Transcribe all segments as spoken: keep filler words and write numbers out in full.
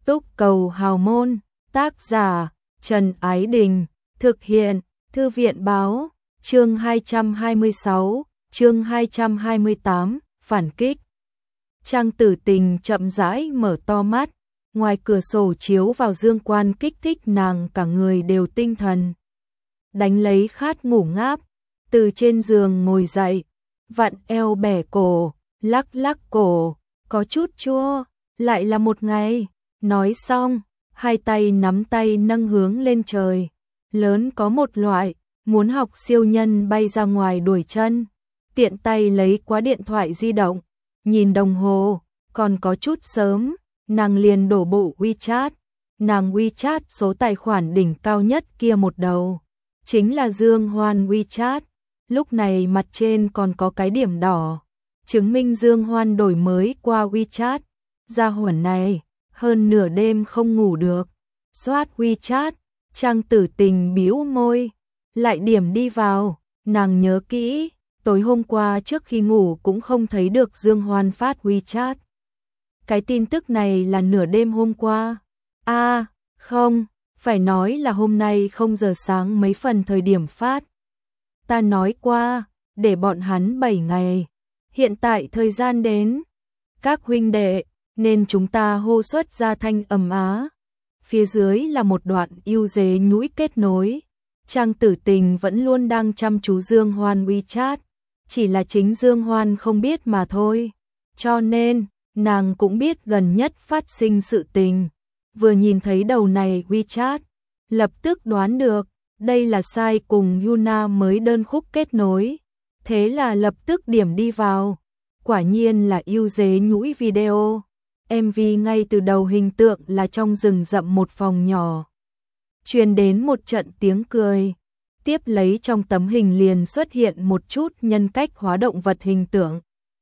Túc Cầu Hào Môn, tác giả Trần Ái Đình, thực hiện Thư viện Báo, chương hai trăm hai mươi sáu, chương hai trăm hai mươi tám, phản kích. Trang Tử Tình chậm rãi mở to mắt, ngoài cửa sổ chiếu vào dương quang kích thích nàng cả người đều tinh thần. Đánh lấy khát ngủ ngáp, từ trên giường ngồi dậy, vặn eo bẻ cổ, lắc lắc cổ, có chút chua, lại là một ngày. Nói xong, hai tay nắm tay nâng hướng lên trời, lớn có một loại, muốn học siêu nhân bay ra ngoài đuổi chân, tiện tay lấy quá điện thoại di động, nhìn đồng hồ, còn có chút sớm, nàng liền đổ bộ WeChat, nàng WeChat số tài khoản đỉnh cao nhất kia một đầu, chính là Dương Hoan WeChat, lúc này mặt trên còn có cái điểm đỏ, chứng minh Dương Hoan đổi mới qua WeChat, gia hỏa này hơn nửa đêm không ngủ được, soát WeChat, Trang Tử Tình bĩu môi, lại điểm đi vào, nàng nhớ kỹ, tối hôm qua trước khi ngủ cũng không thấy được Dương Hoan phát WeChat. Cái tin tức này là nửa đêm hôm qua. A, à, không, phải nói là hôm nay không giờ sáng mấy phần thời điểm phát. Ta nói qua, để bọn hắn bảy ngày. Hiện tại thời gian đến. Các huynh đệ, nên chúng ta hô xuất ra thanh ầm á. Phía dưới là một đoạn yêu dế nhũi kết nối. Trang Tử Tình vẫn luôn đang chăm chú Dương Hoan WeChat. Chỉ là chính Dương Hoan không biết mà thôi. Cho nên, nàng cũng biết gần nhất phát sinh sự tình. Vừa nhìn thấy đầu này WeChat, lập tức đoán được, đây là Sai cùng Yuna mới đơn khúc kết nối. Thế là lập tức điểm đi vào. Quả nhiên là yêu dế nhũi video. em vê ngay từ đầu hình tượng là trong rừng rậm một phòng nhỏ. Truyền đến một trận tiếng cười. Tiếp lấy trong tấm hình liền xuất hiện một chút nhân cách hóa động vật hình tượng.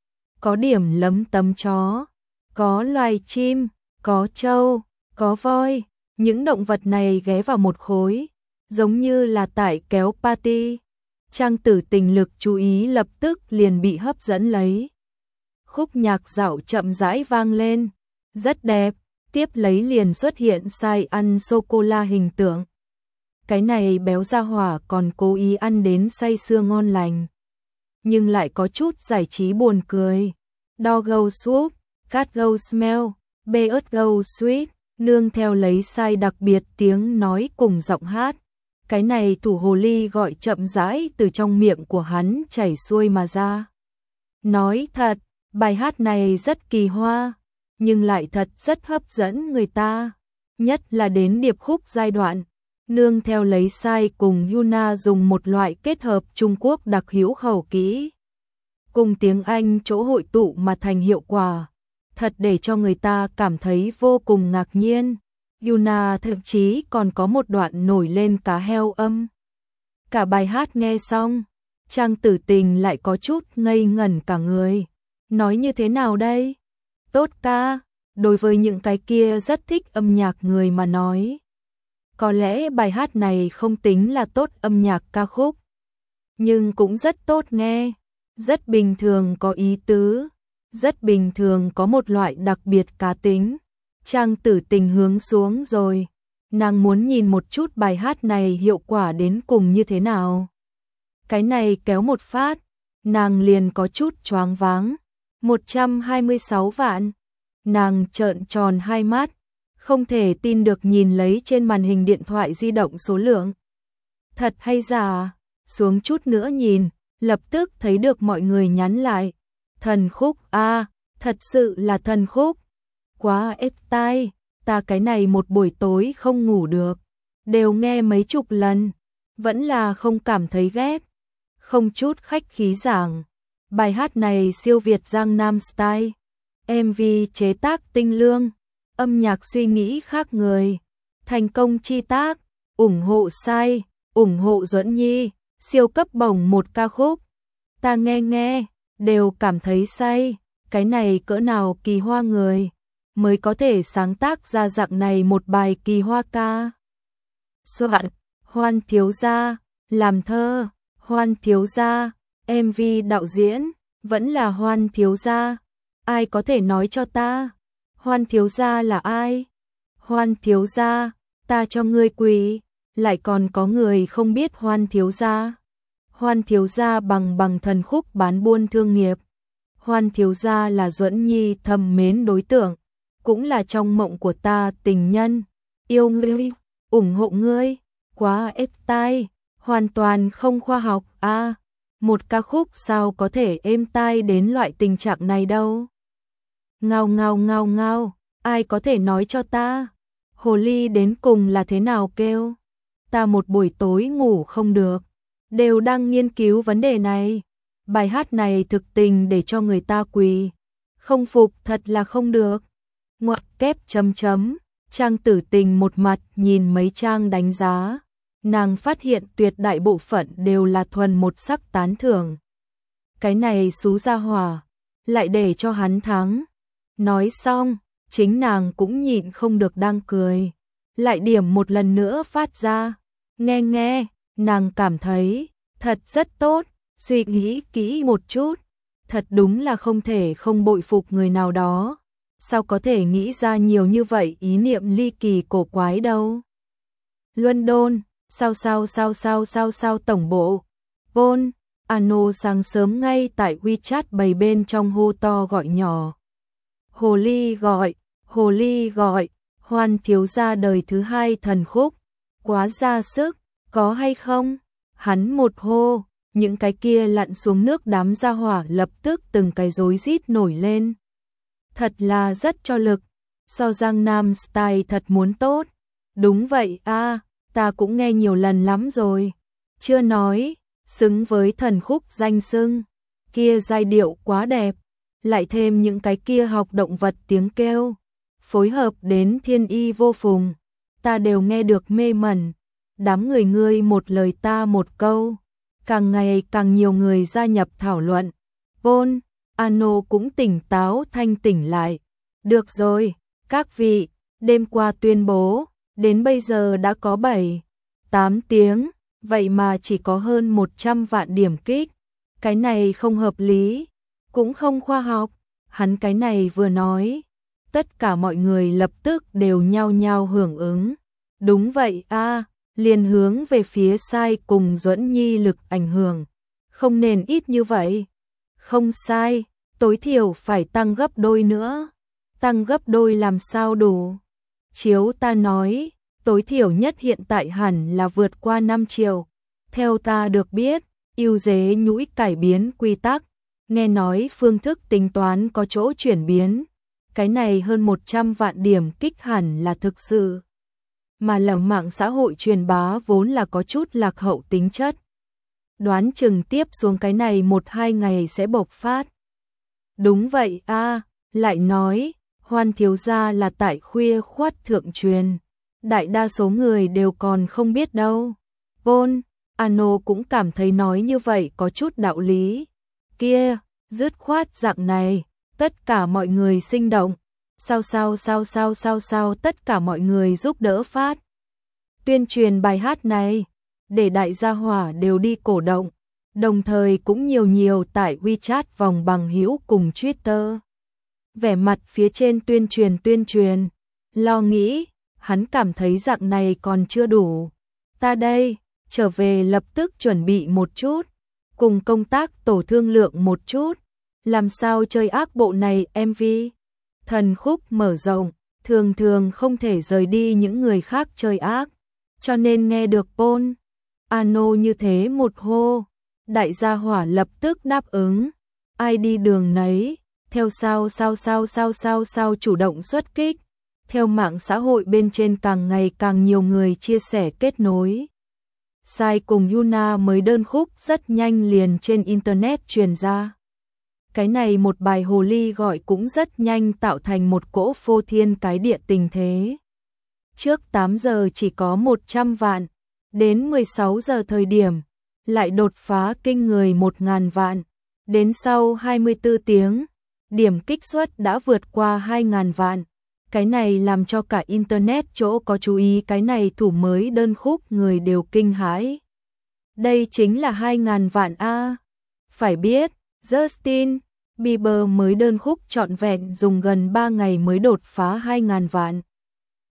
Có điểm lấm tấm chó, có loài chim, có trâu, có voi. Những động vật này ghé vào một khối, giống như là tại kéo party. Trang Tử Tình lực chú ý lập tức liền bị hấp dẫn lấy. Khúc nhạc dạo chậm rãi vang lên, rất đẹp, tiếp lấy liền xuất hiện Sai ăn sô-cô-la hình tượng. Cái này béo ra hỏa còn cố ý ăn đến say sưa ngon lành. Nhưng lại có chút giải trí buồn cười. Doggo soup, catgo smell, beargo sweet, nương theo lấy Sai đặc biệt tiếng nói cùng giọng hát. Cái này thủ hồ ly gọi chậm rãi từ trong miệng của hắn chảy xuôi mà ra. Nói thật, bài hát này rất kỳ hoa, nhưng lại thật rất hấp dẫn người ta. Nhất là đến điệp khúc giai đoạn, nương theo lấy Sai cùng Yuna dùng một loại kết hợp Trung Quốc đặc hữu khẩu kỹ. Cùng tiếng Anh chỗ hội tụ mà thành hiệu quả. Thật để cho người ta cảm thấy vô cùng ngạc nhiên. Yuna thậm chí còn có một đoạn nổi lên cá heo âm. Cả bài hát nghe xong, Trang Tử Tình lại có chút ngây ngẩn cả người. Nói như thế nào đây? Tốt ca, đối với những cái kia rất thích âm nhạc người mà nói. Có lẽ bài hát này không tính là tốt âm nhạc ca khúc, nhưng cũng rất tốt nghe, rất bình thường có ý tứ, rất bình thường có một loại đặc biệt cá tính. Trang Tử Tình hướng xuống rồi, nàng muốn nhìn một chút bài hát này hiệu quả đến cùng như thế nào. Cái này kéo một phát, nàng liền có chút choáng váng. một trăm hai mươi sáu vạn. Nàng trợn tròn hai mắt, không thể tin được nhìn lấy trên màn hình điện thoại di động số lượng. Thật hay giả? Xuống chút nữa nhìn, lập tức thấy được mọi người nhắn lại. Thần khúc a, à, thật sự là thần khúc. Quá ết tai, ta cái này một buổi tối không ngủ được, đều nghe mấy chục lần, vẫn là không cảm thấy ghét. Không chút khách khí giảng, bài hát này siêu việt Giang Nam Style, em vê chế tác tinh lương, âm nhạc suy nghĩ khác người, thành công chi tác, ủng hộ Sai, ủng hộ Duẫn Nhi, siêu cấp bổng một ca khúc. Ta nghe nghe, đều cảm thấy say, cái này cỡ nào kỳ hoa người, mới có thể sáng tác ra dạng này một bài kỳ hoa ca. Soạn, Hoan thiếu gia, làm thơ, Hoan thiếu gia, em vê đạo diễn, vẫn là Hoan thiếu gia. Ai có thể nói cho ta, Hoan thiếu gia là ai? Hoan thiếu gia, ta cho ngươi quỳ, lại còn có người không biết Hoan thiếu gia. Hoan thiếu gia bằng bằng thần khúc bán buôn thương nghiệp. Hoan thiếu gia là Duẫn Nhi thầm mến đối tượng, cũng là trong mộng của ta tình nhân, yêu ngươi, ủng hộ ngươi, quá ết tai, hoàn toàn không khoa học a. À, một ca khúc sao có thể êm tai đến loại tình trạng này đâu. Ngao ngao ngao ngao, ai có thể nói cho ta, hồ ly đến cùng là thế nào kêu? Ta một buổi tối ngủ không được, đều đang nghiên cứu vấn đề này. Bài hát này thực tình để cho người ta quỳ, không phục thật là không được. Ngoặc kép chấm chấm, Trang Tử Tình một mặt nhìn mấy trang đánh giá, nàng phát hiện tuyệt đại bộ phận đều là thuần một sắc tán thưởng. Cái này xú gia hỏa, lại để cho hắn thắng. Nói xong, chính nàng cũng nhịn không được đang cười, lại điểm một lần nữa phát ra. Nghe nghe, nàng cảm thấy thật rất tốt, suy nghĩ kỹ một chút, thật đúng là không thể không bội phục người nào đó. Sao có thể nghĩ ra nhiều như vậy ý niệm ly kỳ cổ quái đâu. London, sao sao sao sao sao sao tổng bộ. Paul, Ano sáng sớm ngay tại WeChat bày bên trong hô to gọi nhỏ. Hồ ly gọi, hồ ly gọi, Hoan thiếu gia đời thứ hai thần khúc, quá ra sức, có hay không? Hắn một hô, những cái kia lặn xuống nước đám gia hỏa lập tức từng cái rối rít nổi lên. Thật là rất cho lực, so Giang Nam Style thật muốn tốt. Đúng vậy a, à, ta cũng nghe nhiều lần lắm rồi. Chưa nói, xứng với thần khúc danh xưng, kia giai điệu quá đẹp, lại thêm những cái kia học động vật tiếng kêu, phối hợp đến thiên y vô phùng, ta đều nghe được mê mẩn. Đám người ngươi một lời ta một câu, càng ngày càng nhiều người gia nhập thảo luận. Paul, Ano cũng tỉnh táo thanh tỉnh lại. Được rồi, các vị, đêm qua tuyên bố, đến bây giờ đã có bảy, tám tiếng, vậy mà chỉ có hơn một trăm vạn điểm kích. Cái này không hợp lý, cũng không khoa học. Hắn cái này vừa nói, tất cả mọi người lập tức đều nhao nhao hưởng ứng. Đúng vậy a, à, liền hướng về phía sai cùng Duẫn Nhi lực ảnh hưởng. Không nên ít như vậy. Không sai, tối thiểu phải tăng gấp đôi nữa. Tăng gấp đôi làm sao đủ? Chiếu ta nói, tối thiểu nhất hiện tại hẳn là vượt qua năm triệu. Theo ta được biết, ưu dế nhũi cải biến quy tắc, nghe nói phương thức tính toán có chỗ chuyển biến. Cái này hơn một trăm vạn điểm kích hẳn là thực sự. Mà là mạng xã hội truyền bá vốn là có chút lạc hậu tính chất. Đoán chừng tiếp xuống cái này một hai ngày sẽ bộc phát. Đúng vậy a, à, lại nói, Hoan thiếu gia là tại khuya khoát thượng truyền. Đại đa số người đều còn không biết đâu. Paul, Ano cũng cảm thấy nói như vậy có chút đạo lý. Kia, dứt khoát dạng này, tất cả mọi người sinh động. Sao sao sao sao sao sao tất cả mọi người giúp đỡ phát. Tuyên truyền bài hát này, để đại gia hỏa đều đi cổ động. Đồng thời cũng nhiều nhiều tại WeChat vòng bằng hữu cùng Twitter. Vẻ mặt phía trên tuyên truyền tuyên truyền, lo nghĩ, hắn cảm thấy dạng này còn chưa đủ. Ta đây, trở về lập tức chuẩn bị một chút, cùng công tác tổ thương lượng một chút, làm sao chơi ác bộ này em vê. Thần khúc mở rộng, thường thường không thể rời đi những người khác chơi ác, cho nên nghe được Paul, Ano như thế một hô, đại gia hỏa lập tức đáp ứng, ai đi đường nấy, theo sao sao sao sao sao sao chủ động xuất kích, theo mạng xã hội bên trên càng ngày càng nhiều người chia sẻ kết nối. Sai cùng Yuna mới đơn khúc rất nhanh liền trên internet truyền ra. Cái này một bài hồ ly gọi cũng rất nhanh tạo thành một cỗ phô thiên cái địa tình thế. Trước tám giờ chỉ có một trăm vạn, đến mười sáu giờ thời điểm, lại đột phá kinh người một nghìn vạn, đến sau hai mươi tư tiếng, điểm kích suất đã vượt qua hai nghìn vạn. Cái này làm cho cả internet chỗ có chú ý cái này thủ mới đơn khúc người đều kinh hãi. Đây chính là hai nghìn vạn a. Phải biết, Justin Bieber mới đơn khúc trọn vẹn dùng gần ba ngày mới đột phá hai nghìn vạn.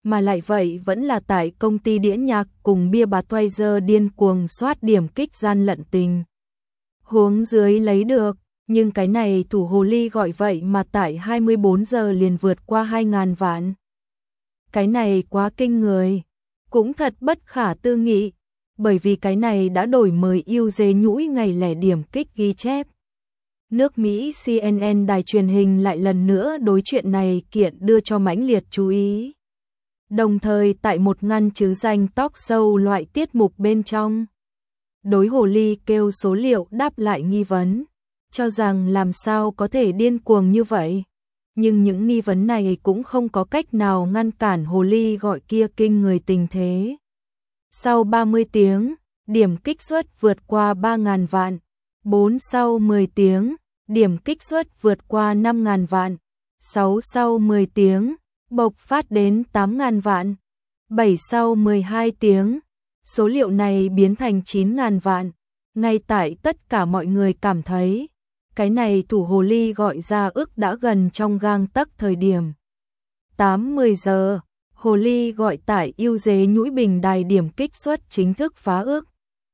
mà lại vậy vẫn là tại công ty đĩa nhạc cùng bia Budweiser điên cuồng soát điểm kích gian lận tình. Huống dưới lấy được, nhưng cái này thủ hồ ly gọi vậy mà tại hai mươi bốn giờ liền vượt qua hai ngàn vạn. Cái này quá kinh người, cũng thật bất khả tư nghị, bởi vì cái này đã đổi mới yêu dế nhũi ngày lẻ điểm kích ghi chép. Nước Mỹ xê en en đài truyền hình lại lần nữa đối chuyện này kiện đưa cho mãnh liệt chú ý. Đồng thời tại một ngăn chứ danh talk show loại tiết mục bên trong, đối hồ ly kêu số liệu đáp lại nghi vấn, cho rằng làm sao có thể điên cuồng như vậy. Nhưng những nghi vấn này cũng không có cách nào ngăn cản hồ ly gọi kia kinh người tình thế. Sau ba mươi tiếng, điểm kích suất vượt qua ba ngàn vạn. bốn sau mười tiếng, điểm kích suất vượt qua năm ngàn vạn. sáu sau mười tiếng, bộc phát đến tám ngàn vạn. bảy sau mười hai tiếng, số liệu này biến thành chín ngàn vạn. Ngay tại tất cả mọi người cảm thấy, cái này thủ hồ ly gọi ra ước đã gần trong gang tấc thời điểm. tám mười giờ, hồ ly gọi tải yêu dế nhũi bình đài điểm kích suất chính thức phá ước.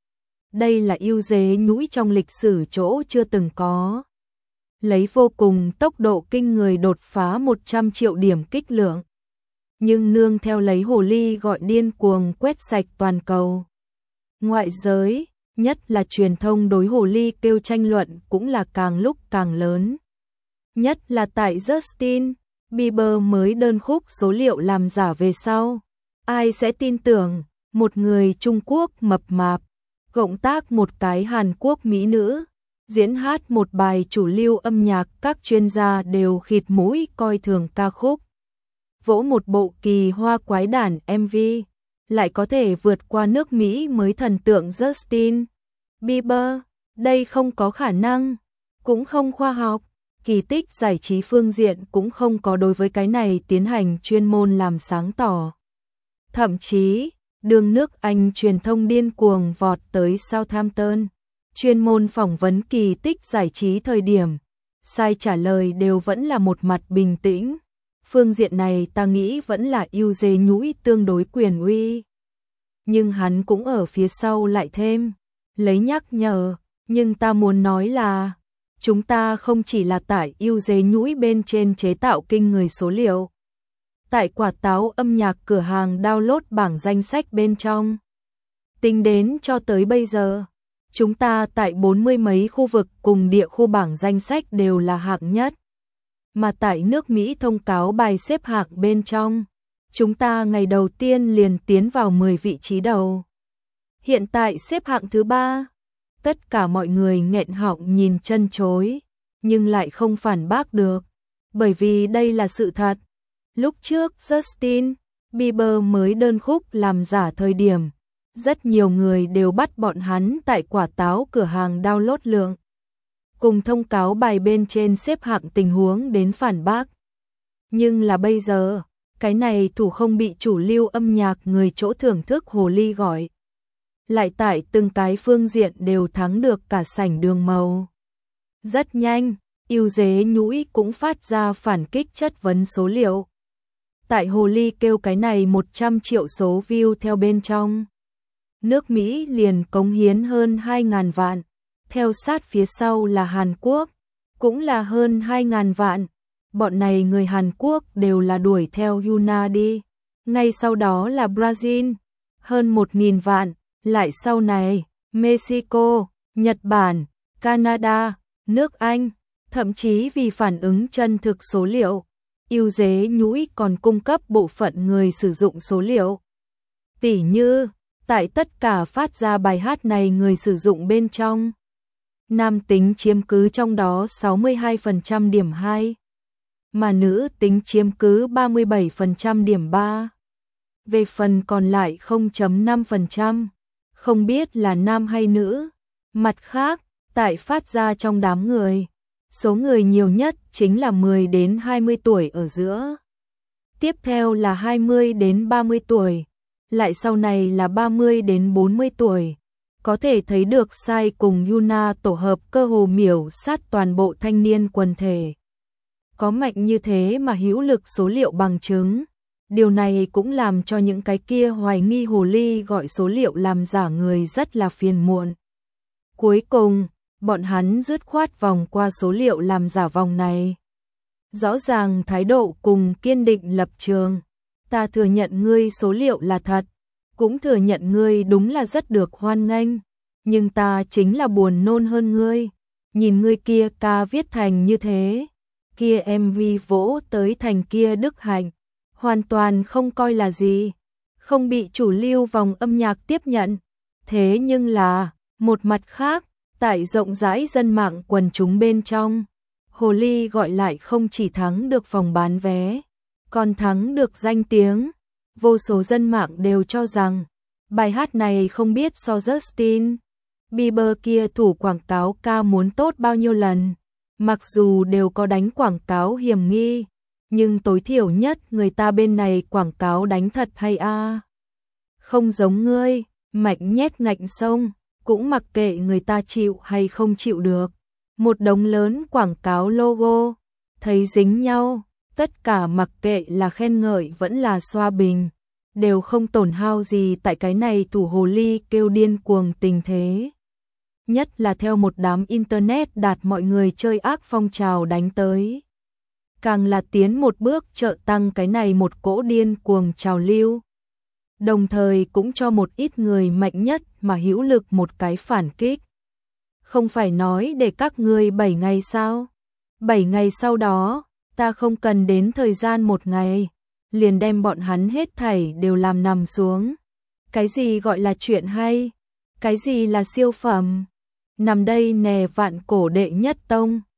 Đây là yêu dế nhũi trong lịch sử chỗ chưa từng có. Lấy vô cùng tốc độ kinh người đột phá một trăm triệu điểm kích lượng. Nhưng nương theo lấy hồ ly gọi điên cuồng quét sạch toàn cầu. Ngoại giới, nhất là truyền thông đối hồ ly kêu tranh luận cũng là càng lúc càng lớn. Nhất là tại Justin Bieber mới đơn khúc số liệu làm giả về sau. Ai sẽ tin tưởng, một người Trung Quốc mập mạp, cộng tác một cái Hàn Quốc mỹ nữ, diễn hát một bài chủ lưu âm nhạc các chuyên gia đều khịt mũi coi thường ca khúc. Vỗ một bộ kỳ hoa quái đản em vê, lại có thể vượt qua nước Mỹ mới thần tượng Justin Bieber, đây không có khả năng, cũng không khoa học, kỳ tích giải trí phương diện cũng không có đối với cái này tiến hành chuyên môn làm sáng tỏ. Thậm chí, đường nước Anh truyền thông điên cuồng vọt tới Southampton, chuyên môn phỏng vấn kỳ tích giải trí thời điểm, sai trả lời đều vẫn là một mặt bình tĩnh. Phương diện này ta nghĩ vẫn là yêu dế nhũi tương đối quyền uy. Nhưng hắn cũng ở phía sau lại thêm, lấy nhắc nhở, nhưng ta muốn nói là, chúng ta không chỉ là tại yêu dế nhũi bên trên chế tạo kinh người số liệu. Tại quả táo âm nhạc cửa hàng download bảng danh sách bên trong. Tính đến cho tới bây giờ, chúng ta tại bốn mươi mấy khu vực cùng địa khu bảng danh sách đều là hạng nhất. Mà tại nước Mỹ thông cáo bài xếp hạng bên trong, chúng ta ngày đầu tiên liền tiến vào mười vị trí đầu. Hiện tại xếp hạng thứ ba, tất cả mọi người nghẹn họng nhìn chân chối, nhưng lại không phản bác được, bởi vì đây là sự thật. Lúc trước Justin Bieber mới đơn khúc làm giả thời điểm, rất nhiều người đều bắt bọn hắn tại quả táo cửa hàng download lượng. Cùng thông cáo bài bên trên xếp hạng tình huống đến phản bác. Nhưng là bây giờ, cái này thủ không bị chủ lưu âm nhạc người chỗ thưởng thức hồ ly gọi. Lại tại từng cái phương diện đều thắng được cả sảnh đường màu. Rất nhanh, yêu dế nhũi cũng phát ra phản kích chất vấn số liệu. Tại hồ ly kêu cái này một trăm triệu số view theo bên trong. Nước Mỹ liền cống hiến hơn hai ngàn vạn. Theo sát phía sau là Hàn Quốc, cũng là hơn hai ngàn vạn. Bọn này người Hàn Quốc đều là đuổi theo Yuna đi. Ngay sau đó là Brazil, hơn một nghìn vạn. Lại sau này, Mexico, Nhật Bản, Canada, nước Anh. Thậm chí vì phản ứng chân thực số liệu, yêu dế nhũi còn cung cấp bộ phận người sử dụng số liệu. Tỉ như, tại tất cả phát ra bài hát này người sử dụng bên trong, nam tính chiếm cứ trong đó sáu mươi hai phần trăm điểm hai, mà nữ tính chiếm cứ ba mươi bảy phần trăm điểm ba. Về phần còn lại không phẩy năm phần trăm, không biết là nam hay nữ. Mặt khác, tại phát ra trong đám người, số người nhiều nhất chính là mười đến hai mươi tuổi ở giữa. Tiếp theo là hai mươi đến ba mươi tuổi, lại sau này là ba mươi đến bốn mươi tuổi. Có thể thấy được Psy cùng Yuna tổ hợp cơ hồ miểu sát toàn bộ thanh niên quần thể. Có mạnh như thế mà hữu lực số liệu bằng chứng, Điều này cũng làm cho những cái kia hoài nghi hồ ly gọi số liệu làm giả người rất là phiền muộn. Cuối cùng, bọn hắn dứt khoát vòng qua số liệu làm giả vòng này. Rõ ràng thái độ cùng kiên định lập trường. Ta thừa nhận ngươi số liệu là thật, cũng thừa nhận ngươi đúng là rất được hoan nghênh, nhưng ta chính là buồn nôn hơn ngươi. Nhìn ngươi kia ca viết thành như thế, kia em vê vỗ tới thành kia đức hạnh, hoàn toàn không coi là gì, không bị chủ lưu vòng âm nhạc tiếp nhận. Thế nhưng là, một mặt khác, tại rộng rãi dân mạng quần chúng bên trong, hồ ly gọi lại không chỉ thắng được vòng bán vé, còn thắng được danh tiếng. Vô số dân mạng đều cho rằng bài hát này không biết so Justin Bieber kia thủ quảng cáo ca muốn tốt bao nhiêu lần. Mặc dù đều có đánh quảng cáo hiểm nghi, nhưng tối thiểu nhất người ta bên này quảng cáo đánh thật hay a. À. Không giống ngươi, mạnh nhét ngạnh sông, cũng mặc kệ người ta chịu hay không chịu được. Một đống lớn quảng cáo logo, thấy dính nhau, tất cả mặc kệ là khen ngợi vẫn là xoa bình, đều không tổn hao gì tại cái này thủ hồ ly kêu điên cuồng tình thế. Nhất là theo một đám internet đạt mọi người chơi ác phong trào đánh tới. Càng là tiến một bước trợ tăng cái này một cỗ điên cuồng trào lưu. Đồng thời cũng cho một ít người mạnh nhất mà hữu lực một cái phản kích. Không phải nói để các ngươi bảy ngày sao? bảy ngày sau đó, ta không cần đến thời gian một ngày, liền đem bọn hắn hết thảy đều làm nằm xuống. Cái gì gọi là chuyện hay? Cái gì là siêu phẩm? Nằm đây nè vạn cổ đệ nhất tông.